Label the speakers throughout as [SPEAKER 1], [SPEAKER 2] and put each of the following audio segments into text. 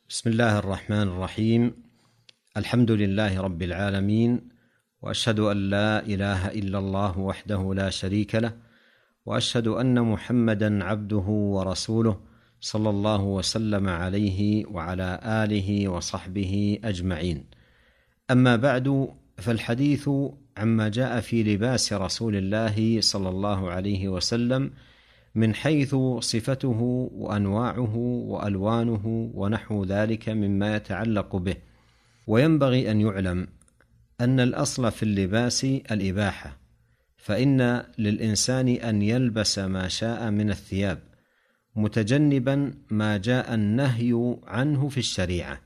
[SPEAKER 1] بسم الله الرحمن الرحيم. الحمد لله رب العالمين، وأشهد أن لا إله إلا الله وحده لا شريك له، وأشهد أن محمدا عبده ورسوله صلى الله وسلم عليه وعلى آله وصحبه أجمعين. أما بعد، فالحديث عما جاء في لباس رسول الله صلى الله عليه وسلم من حيث صفته وأنواعه وألوانه ونحو ذلك مما يتعلق به. وينبغي أن يعلم أن الأصل في اللباس الإباحة، فإن للإنسان أن يلبس ما شاء من الثياب متجنبا ما جاء النهي عنه في الشريعة.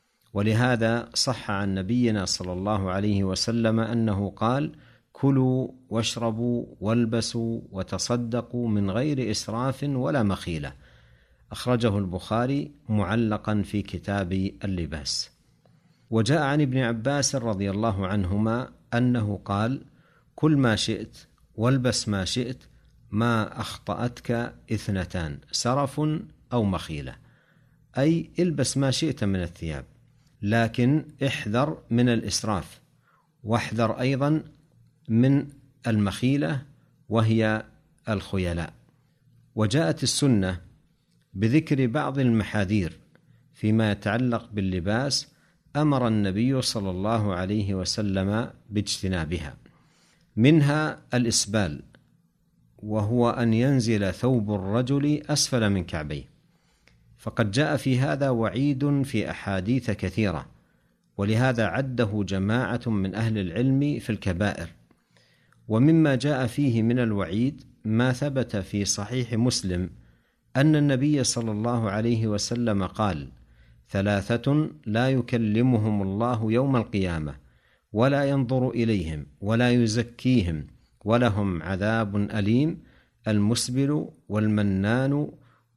[SPEAKER 1] ولهذا صح عن نبينا صلى الله عليه وسلم أنه قال: كلوا واشربوا والبسوا وتصدقوا من غير إسراف ولا مخيلة. أخرجه البخاري معلقا في كتاب اللباس. وجاء عن ابن عباس رضي الله عنهما أنه قال: كل ما شئت والبس ما شئت، ما أخطأتك اثنتان، سرف أو مخيلة، أي البس ما شئت من الثياب، لكن احذر من الإسراف، واحذر أيضا من المخيلة وهي الخيلاء. وجاءت السنة بذكر بعض المحاذير فيما يتعلق باللباس أمر النبي صلى الله عليه وسلم باجتنابها، منها الإسبال، وهو أن ينزل ثوب الرجل أسفل من كعبيه، فقد جاء في هذا وعيد في أحاديث كثيرة، ولهذا عده جماعة من أهل العلم في الكبائر. ومما جاء فيه من الوعيد ما ثبت في صحيح مسلم أن النبي صلى الله عليه وسلم قال: ثلاثة لا يكلمهم الله يوم القيامة ولا ينظر إليهم ولا يزكيهم ولهم عذاب أليم: المسبل والمنان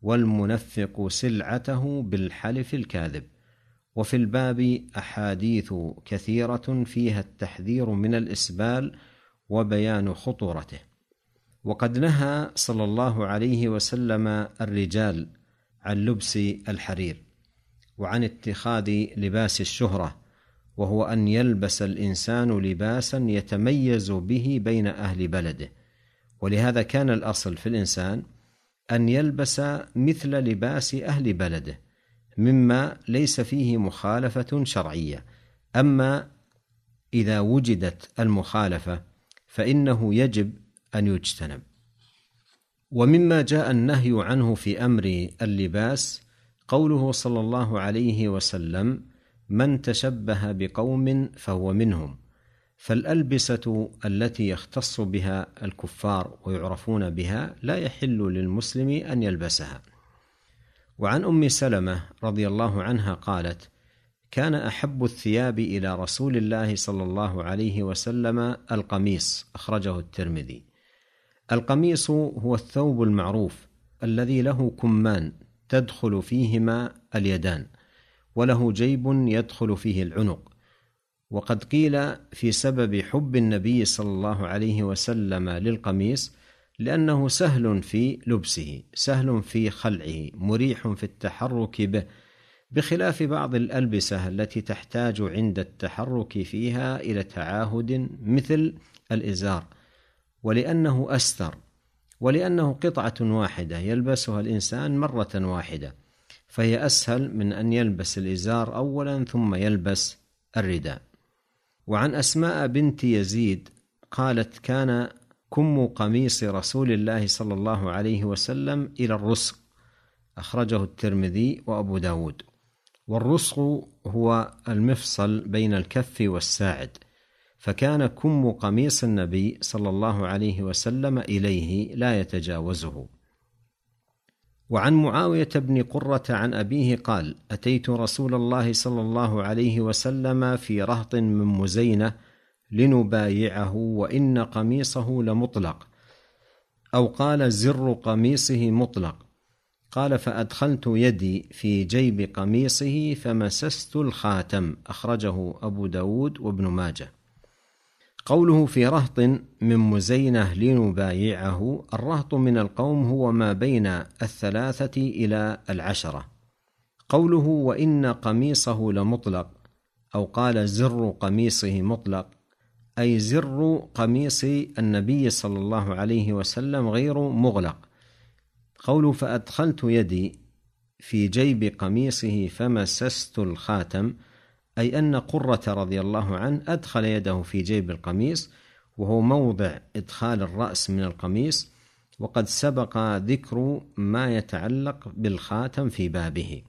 [SPEAKER 1] والمنفق سلعته بالحلف الكاذب. وفي الباب أحاديث كثيرة فيها التحذير من الإسبال وبيان خطورته. وقد نهى صلى الله عليه وسلم الرجال عن لبس الحرير وعن اتخاذ لباس الشهرة، وهو أن يلبس الإنسان لباسا يتميز به بين أهل بلده. ولهذا كان الأصل في الإنسان أن يلبس مثل لباس أهل بلده مما ليس فيه مخالفة شرعية. أما إذا وجدت المخالفة فإنه يجب أن يجتنب. ومما جاء النهي عنه في أمر اللباس قوله صلى الله عليه وسلم: من تشبه بقوم فهو منهم. فالألبسة التي يختص بها الكفار ويعرفون بها لا يحل للمسلم أن يلبسها. وعن أم سلمة رضي الله عنها قالت: كان أحب الثياب إلى رسول الله صلى الله عليه وسلم القميص. أخرجه الترمذي. القميص هو الثوب المعروف الذي له كمان تدخل فيهما اليدان، وله جيب يدخل فيه العنق. وقد قيل في سبب حب النبي صلى الله عليه وسلم للقميص لأنه سهل في لبسه، سهل في خلعه، مريح في التحرك به، بخلاف بعض الألبسة التي تحتاج عند التحرك فيها إلى تعاهد مثل الإزار، ولأنه أستر، ولأنه قطعة واحدة يلبسها الإنسان مرة واحدة، فهي أسهل من أن يلبس الإزار أولا ثم يلبس الرداء. وعن أسماء بنت يزيد قالت: كان كم قميص رسول الله صلى الله عليه وسلم إلى الرسغ. أخرجه الترمذي وأبو داود. والرسغ هو المفصل بين الكف والساعد، فكان كم قميص النبي صلى الله عليه وسلم إليه لا يتجاوزه. وعن معاوية بن قرة عن أبيه قال: أتيت رسول الله صلى الله عليه وسلم في رهط من مزينة لنبايعه وإن قميصه لمطلق، أو قال: زر قميصه مطلق. قال: فأدخلت يدي في جيب قميصه فمسست الخاتم. أخرجه أبو داود وابن ماجه. قوله في رهط من مزينة لنبايعه، الرهط من القوم هو ما بين 3 إلى 10. قوله وإن قميصه لمطلق، أو قال زر قميصه مطلق، أي زر قميص النبي صلى الله عليه وسلم غير مغلق. قوله فأدخلت يدي في جيب قميصه فمسست الخاتم، أي أن قرة رضي الله عنه أدخل يده في جيب القميص، وهو موضع إدخال الرأس من القميص، وقد سبق ذكر ما يتعلق بالخاتم في بابه.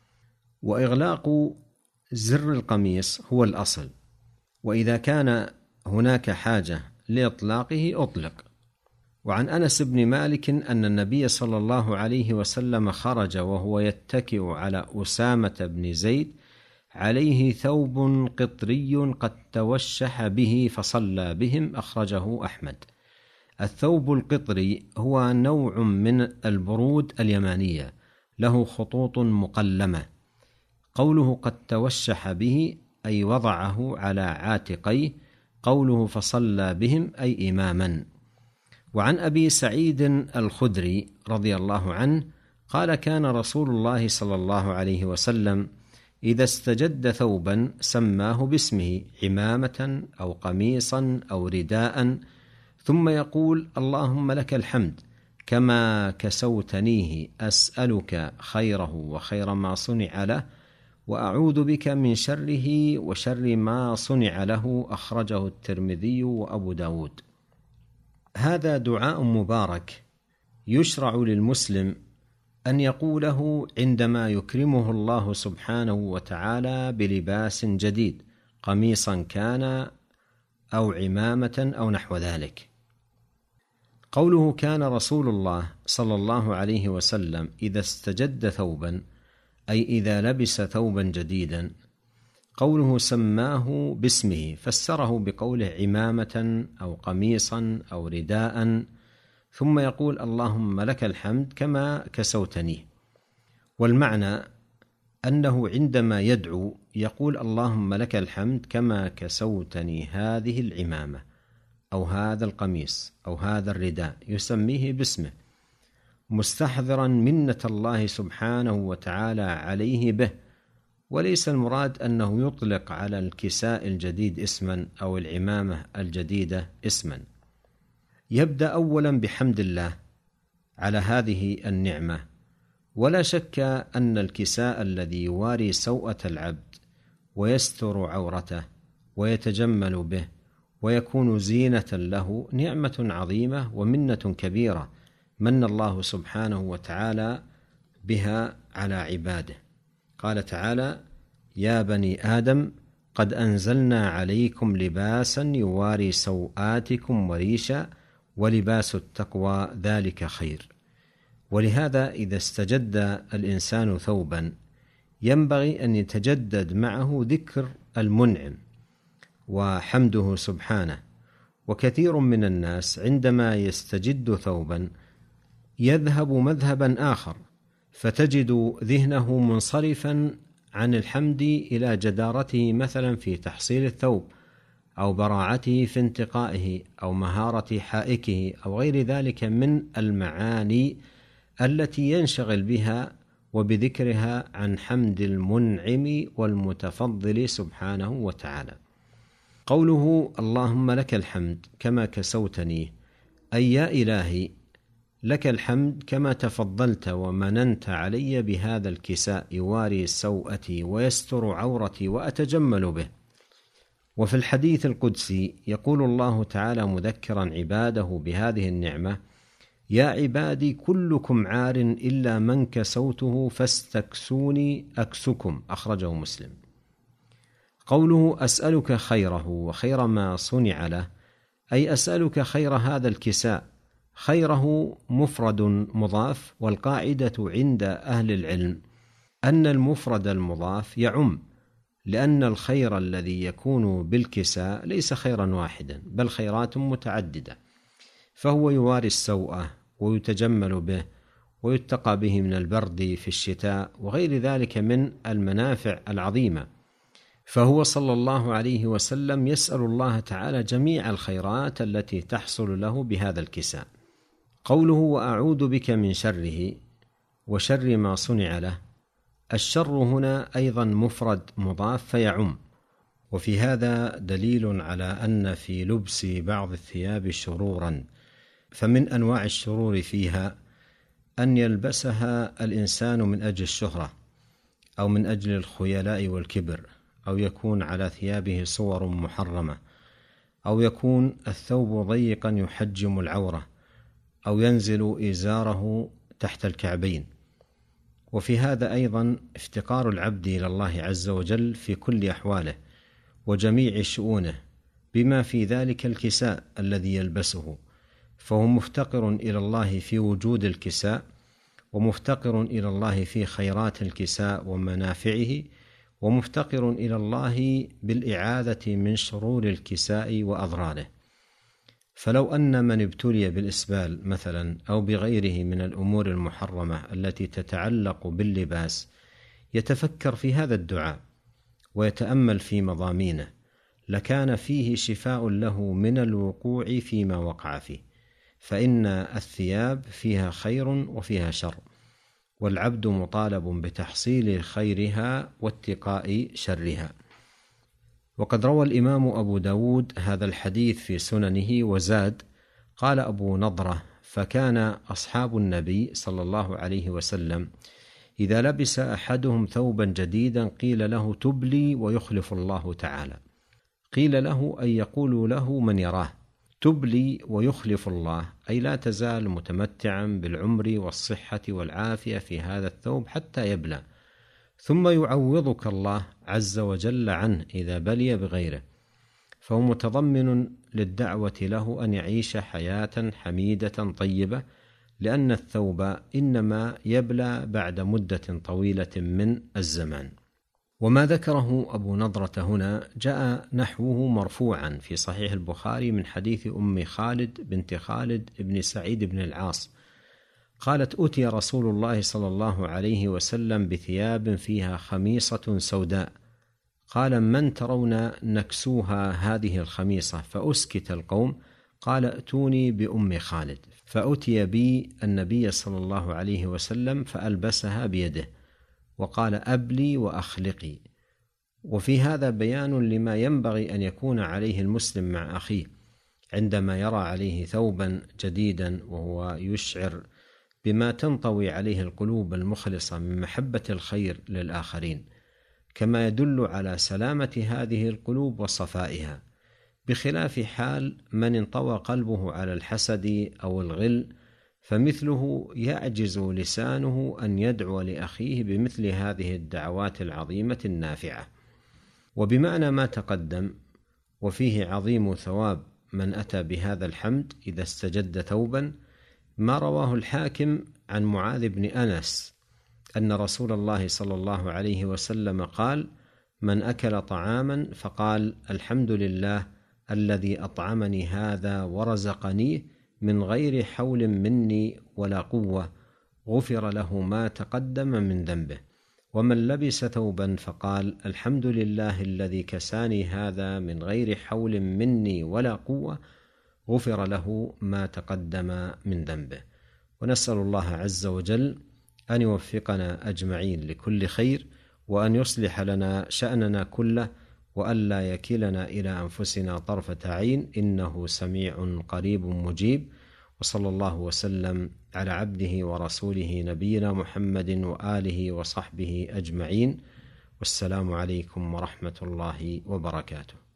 [SPEAKER 1] وإغلاق زر القميص هو الأصل، وإذا كان هناك حاجة لإطلاقه أطلق. وعن أنس بن مالك أن النبي صلى الله عليه وسلم خرج وهو يتكئ على أسامة بن زيد عليه ثوب قطري قد توشح به فصلى بهم، أخرجه أحمد. الثوب القطري هو نوع من البرود اليمانية، له خطوط مقلمة. قوله قد توشح به أي وضعه على عاتقيه. قوله فصلى بهم أي إماما. وعن أبي سعيد الخدري رضي الله عنه قال كان رسول الله صلى الله عليه وسلم إذا استجد ثوبا سماه باسمه، عمامة أو قميصا أو رداء، ثم يقول اللهم لك الحمد كما كسوتنيه، أسألك خيره وخير ما صنع له، وأعوذ بك من شره وشر ما صنع له، أخرجه الترمذي وأبو داود. هذا دعاء مبارك يشرع للمسلم أن يقوله عندما يكرمه الله سبحانه وتعالى بلباس جديد، قميصا كان أو عمامة أو نحو ذلك. قوله كان رسول الله صلى الله عليه وسلم إذا استجد ثوبا، أي إذا لبس ثوبا جديدا. قوله سماه باسمه فسره بقوله عمامة أو قميصا أو رداء، ثم يقول اللهم لك الحمد كما كسوتني. والمعنى أنه عندما يدعو يقول اللهم لك الحمد كما كسوتني هذه العمامة أو هذا القميص أو هذا الرداء، يسميه باسمه، مستحضرا منة الله سبحانه وتعالى عليه به. وليس المراد أنه يطلق على الكساء الجديد اسما أو العمامة الجديدة اسما. يبدأ أولا بحمد الله على هذه النعمة. ولا شك أن الكساء الذي يواري سوءة العبد ويستر عورته ويتجمل به ويكون زينة له نعمة عظيمة ومنة كبيرة من الله سبحانه وتعالى بها على عباده. قال تعالى يا بني آدم قد أنزلنا عليكم لباسا يواري سوآتكم وريشا ولباس التقوى ذلك خير. ولهذا إذا استجد الإنسان ثوبا ينبغي أن يتجدد معه ذكر المنعم وحمده سبحانه. وكثير من الناس عندما يستجد ثوبا يذهب مذهبا آخر، فتجد ذهنه منصرفا عن الحمد إلى جدارته مثلا في تحصيل الثوب، أو براعته في انتقائه، أو مهارة حائكه، أو غير ذلك من المعاني التي ينشغل بها وبذكرها عن حمد المنعم والمتفضل سبحانه وتعالى. قوله اللهم لك الحمد كما كسوتني، أي يا إلهي لك الحمد كما تفضلت ومننت علي بهذا الكساء يواري سوءتي ويستر عورتي وأتجمل به. وفي الحديث القدسي يقول الله تعالى مذكرا عباده بهذه النعمة يا عبادي كلكم عار إلا من كسوته فاستكسوني أكسكم، أخرجه مسلم. قوله أسألك خيره وخير ما صنع له، أي أسألك خير هذا الكساء. خيره مفرد مضاف، والقاعدة عند أهل العلم أن المفرد المضاف يعم، لأن الخير الذي يكون بالكساء ليس خيرا واحدا بل خيرات متعددة، فهو يواري السوءة ويتجمل به ويتقى به من البرد في الشتاء وغير ذلك من المنافع العظيمة. فهو صلى الله عليه وسلم يسأل الله تعالى جميع الخيرات التي تحصل له بهذا الكساء. قوله وأعوذ بك من شره وشر ما صنع له، الشر هنا أيضا مفرد مضاف فيعم، وفي هذا دليل على أن في لبس بعض الثياب شرورا، فمن أنواع الشرور فيها أن يلبسها الإنسان من أجل الشهرة أو من أجل الخيلاء والكبر، أو يكون على ثيابه صور محرمة، أو يكون الثوب ضيقا يحجم العورة، أو ينزل إزاره تحت الكعبين. وفي هذا أيضا افتقار العبد إلى الله عز وجل في كل أحواله وجميع شؤونه، بما في ذلك الكساء الذي يلبسه، فهو مفتقر إلى الله في وجود الكساء، ومفتقر إلى الله في خيرات الكساء ومنافعه، ومفتقر إلى الله بالإعاذة من شرور الكساء وأضراره. فلو أن من ابتلي بالإسبال مثلا أو بغيره من الأمور المحرمة التي تتعلق باللباس يتفكر في هذا الدعاء ويتأمل في مضامينه، لكان فيه شفاء له من الوقوع فيما وقع فيه، فإن الثياب فيها خير وفيها شر، والعبد مطالب بتحصيل خيرها واتقاء شرها. وقد روى الإمام أبو داود هذا الحديث في سننه وزاد: قال أبو نضرة: فكان أصحاب النبي صلى الله عليه وسلم إذا لبس أحدهم ثوبا جديدا قيل له: تبلي ويخلف الله تعالى. قيل له: أن يقول له من يراه تبلي ويخلف الله، أي لا تزال متمتعا بالعمر والصحة والعافية في هذا الثوب حتى يبلى، ثم يعوضك الله عز وجل عنه إذا بلي بغيره. فهو متضمن للدعوة له أن يعيش حياة حميدة طيبة، لأن الثوب إنما يبلى بعد مدة طويلة من الزمان. وما ذكره أبو نضرة هنا جاء نحوه مرفوعا في صحيح البخاري من حديث أم خالد بنت خالد بن سعيد بن العاص قالت: أتي رسول الله صلى الله عليه وسلم بثياب فيها خميصة سوداء، قال: من ترون نكسوها هذه الخميصة؟ فأسكت القوم، قال: ائتوني بأم خالد. فأتي بي النبي صلى الله عليه وسلم فألبسها بيده وقال: أبلي وأخلقي. وفي هذا بيان لما ينبغي أن يكون عليه المسلم مع أخيه عندما يرى عليه ثوبا جديدا، وهو يشعر بما تنطوي عليه القلوب المخلصة من محبة الخير للآخرين، كما يدل على سلامة هذه القلوب وصفائها، بخلاف حال من انطوى قلبه على الحسد أو الغل، فمثله يعجز لسانه أن يدعو لأخيه بمثل هذه الدعوات العظيمة النافعة. وبمعنى ما تقدم، وفيه عظيم ثواب من أتى بهذا الحمد إذا استجد ثوبا، ما رواه الحاكم عن معاذ بن أنس أن رسول الله صلى الله عليه وسلم قال: من أكل طعاما فقال: الحمد لله الذي أطعمني هذا ورزقنيه من غير حول مني ولا قوة، غفر له ما تقدم من ذنبه. ومن لبس ثوبا فقال: الحمد لله الذي كساني هذا من غير حول مني ولا قوة، غفر له ما تقدم من ذنبه. ونسأل الله عز وجل أن يوفقنا أجمعين لكل خير، وأن يصلح لنا شأننا كله، وألا يكلنا إلى أنفسنا طرفة عين، إنه سميع قريب مجيب. وصلى الله وسلم على عبده ورسوله نبينا محمد وآله وصحبه أجمعين، والسلام عليكم ورحمة الله وبركاته.